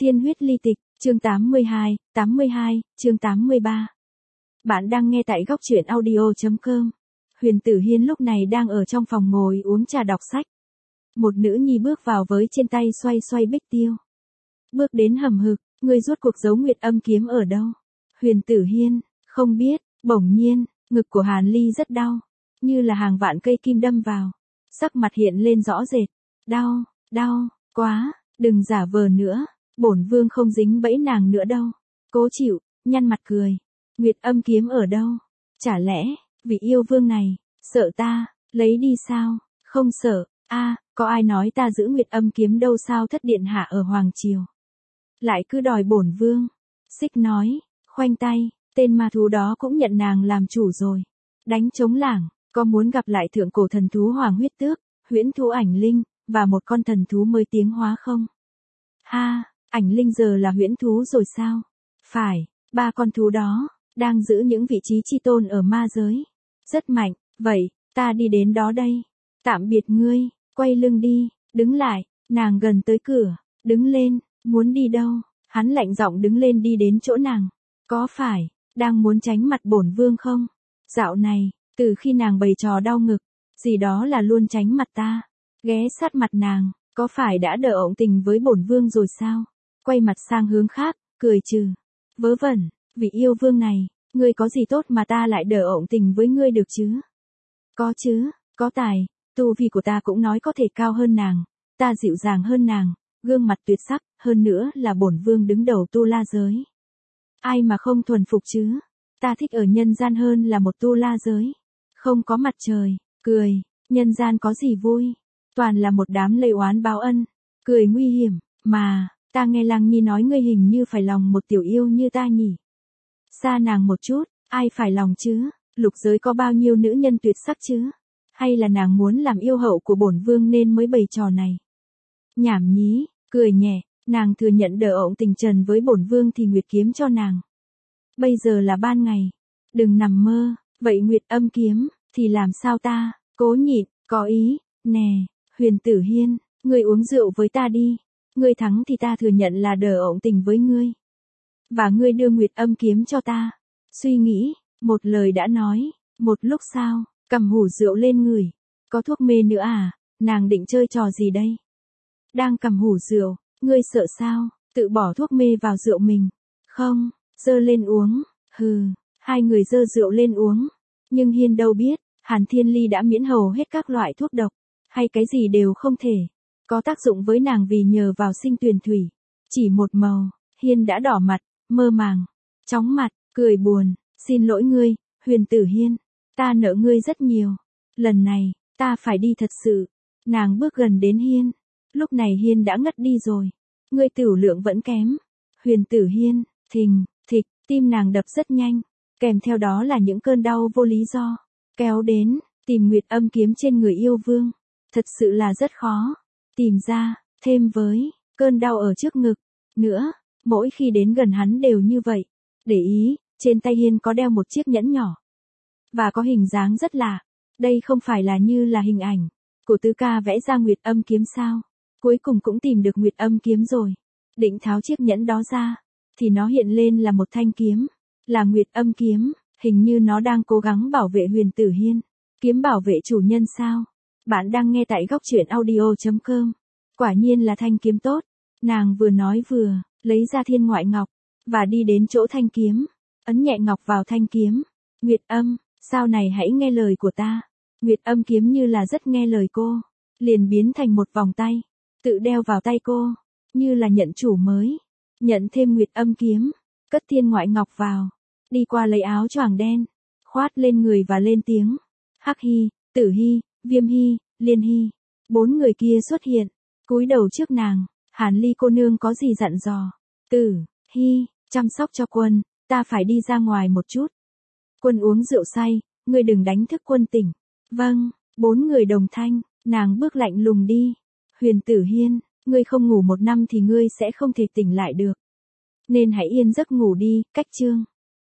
Thiên huyết ly tịch, chương 82, chương 83. Bạn đang nghe tại góc truyện audio.com. Huyền Tử Hiên lúc này đang ở trong phòng ngồi uống trà đọc sách. Một nữ nhi bước vào với trên tay xoay xoay bích tiêu. Bước đến hầm hực, người rốt cuộc giấu Nguyệt Âm kiếm ở đâu? Huyền Tử Hiên, không biết, bỗng nhiên, ngực của Hàn Ly rất đau, như là hàng vạn cây kim đâm vào. Sắc mặt hiện lên rõ rệt, đau, quá, đừng giả vờ nữa, bổn vương không dính bẫy nàng nữa đâu. Cố chịu, nhăn mặt cười. Nguyệt Âm kiếm ở đâu? Chả lẽ, vị yêu vương này, sợ ta, lấy đi sao? Không sợ, có ai nói ta giữ Nguyệt Âm kiếm đâu sao thất điện hạ ở Hoàng Triều. Lại cứ đòi bổn vương. Xích nói, khoanh tay, tên ma thú đó cũng nhận nàng làm chủ rồi. Đánh trống lảng, có muốn gặp lại thượng cổ thần thú Hoàng huyết tước, huyễn thú ảnh linh, và một con thần thú mới tiến hóa không? Ảnh linh giờ là huyễn thú rồi sao? Phải, 3 con thú đó, đang giữ những vị trí chi tôn ở ma giới. Rất mạnh, vậy, ta đi đến đó đây. Tạm biệt ngươi, quay lưng đi, đứng lại, nàng gần tới cửa, đứng lên, muốn đi đâu? Hắn lạnh giọng đứng lên đi đến chỗ nàng. Có phải, đang muốn tránh mặt bổn vương không? Dạo này, từ khi nàng bày trò đau ngực, gì đó là luôn tránh mặt ta. Ghé sát mặt nàng, có phải đã đỡ ổng tình với bổn vương rồi sao? Quay mặt sang hướng khác, cười trừ. Vớ vẩn, vị yêu vương này, ngươi có gì tốt mà ta lại đỡ ổng tình với ngươi được chứ? Có chứ, có tài, tu vi của ta cũng nói có thể cao hơn nàng, ta dịu dàng hơn nàng, gương mặt tuyệt sắc, hơn nữa là bổn vương đứng đầu tu la giới. Ai mà không thuần phục chứ? Ta thích ở nhân gian hơn là một tu la giới. Không có mặt trời, cười, nhân gian có gì vui? Toàn là một đám lây oán báo ân, cười nguy hiểm, mà, ta nghe Lăng Nhi nói ngươi hình như phải lòng một tiểu yêu như ta nhỉ? Xa nàng một chút, ai phải lòng chứ? Lục giới có bao nhiêu nữ nhân tuyệt sắc chứ? Hay là nàng muốn làm yêu hậu của bổn vương nên mới bày trò này? Nhảm nhí, cười nhẹ, nàng thừa nhận đỡ ổng tình trần với bổn vương thì Nguyệt kiếm cho nàng. Bây giờ là ban ngày, đừng nằm mơ, vậy Nguyệt Âm kiếm, thì làm sao ta? Cố nhịn, có ý, nè, Huyền Tử Hiên, ngươi uống rượu với ta đi, ngươi thắng thì ta thừa nhận là đỡ ổng tình với ngươi. Và ngươi đưa Nguyệt Âm kiếm cho ta. Suy nghĩ, một lời đã nói, một lúc sau, cầm hủ rượu lên người. Có thuốc mê nữa à? Nàng định chơi trò gì đây? Đang cầm hủ rượu, ngươi sợ sao? Tự bỏ thuốc mê vào rượu mình. Không, dơ lên uống. Hừ, hai người dơ rượu lên uống. Nhưng Hiên đâu biết, Hàn Thiên Ly đã miễn hầu hết các loại thuốc độc, hay cái gì đều không thể có tác dụng với nàng vì nhờ vào sinh tuyền thủy. Chỉ một màu, Hiên đã đỏ mặt, mơ màng, chóng mặt, cười buồn. Xin lỗi ngươi, Huyền Tử Hiên, ta nợ ngươi rất nhiều. Lần này, ta phải đi thật sự. Nàng bước gần đến Hiên. Lúc này Hiên đã ngất đi rồi. Ngươi tửu lượng vẫn kém. Huyền Tử Hiên, thình, thịch, tim nàng đập rất nhanh. Kèm theo đó là những cơn đau vô lý do. Kéo đến, tìm Nguyệt Âm kiếm trên người yêu vương. Thật sự là rất khó. Tìm ra, thêm với, cơn đau ở trước ngực. Nữa, mỗi khi đến gần hắn đều như vậy. Để ý, trên tay Hiên có đeo một chiếc nhẫn nhỏ. Và có hình dáng rất lạ. Đây không phải là như là hình ảnh của Tứ Ca vẽ ra Nguyệt Âm kiếm sao? Cuối cùng cũng tìm được Nguyệt Âm kiếm rồi. Định tháo chiếc nhẫn đó ra, thì nó hiện lên là một thanh kiếm. Là Nguyệt Âm kiếm, hình như nó đang cố gắng bảo vệ Huyền Tử Hiên. Kiếm bảo vệ chủ nhân sao? Bạn đang nghe tại góc truyện audio.com. Quả nhiên là thanh kiếm tốt. Nàng vừa nói vừa, lấy ra thiên ngoại ngọc, và đi đến chỗ thanh kiếm. Ấn nhẹ ngọc vào thanh kiếm. Nguyệt Âm, sau này hãy nghe lời của ta. Nguyệt Âm kiếm như là rất nghe lời cô. Liền biến thành một vòng tay. Tự đeo vào tay cô. Như là nhận chủ mới. Nhận thêm Nguyệt Âm kiếm. Cất thiên ngoại ngọc vào. Đi qua lấy áo choàng đen. Khoát lên người và lên tiếng. Hắc Hy, Tử Hy, Viêm Hy, Liên Hy. 4 người kia xuất hiện. Cúi đầu trước nàng. Hàn Ly cô nương có gì dặn dò? Tử Hy, chăm sóc cho quân. Ta phải đi ra ngoài một chút. Quân uống rượu say. Ngươi đừng đánh thức quân tỉnh. Vâng, 4 người đồng thanh. Nàng bước lạnh lùng đi. Huyền Tử Hiên, ngươi không ngủ 1 năm thì ngươi sẽ không thể tỉnh lại được. Nên hãy yên giấc ngủ đi. Cách chương.